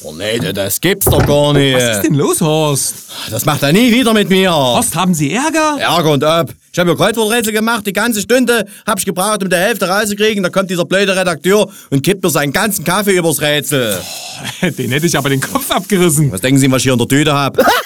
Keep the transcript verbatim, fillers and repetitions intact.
Oh nee, das gibt's doch gar nicht. Was ist denn los, Horst? Das macht er nie wieder mit mir. Horst, haben Sie Ärger? Ärger und ab. Ich habe mir Kreuzworträtsel gemacht, die ganze Stunde hab ich gebraucht, um die Hälfte rauszukriegen. Da kommt dieser blöde Redakteur und kippt mir seinen ganzen Kaffee übers Rätsel. Den hätte ich aber den Kopf abgerissen. Was denken Sie, was ich hier in der Tüte hab?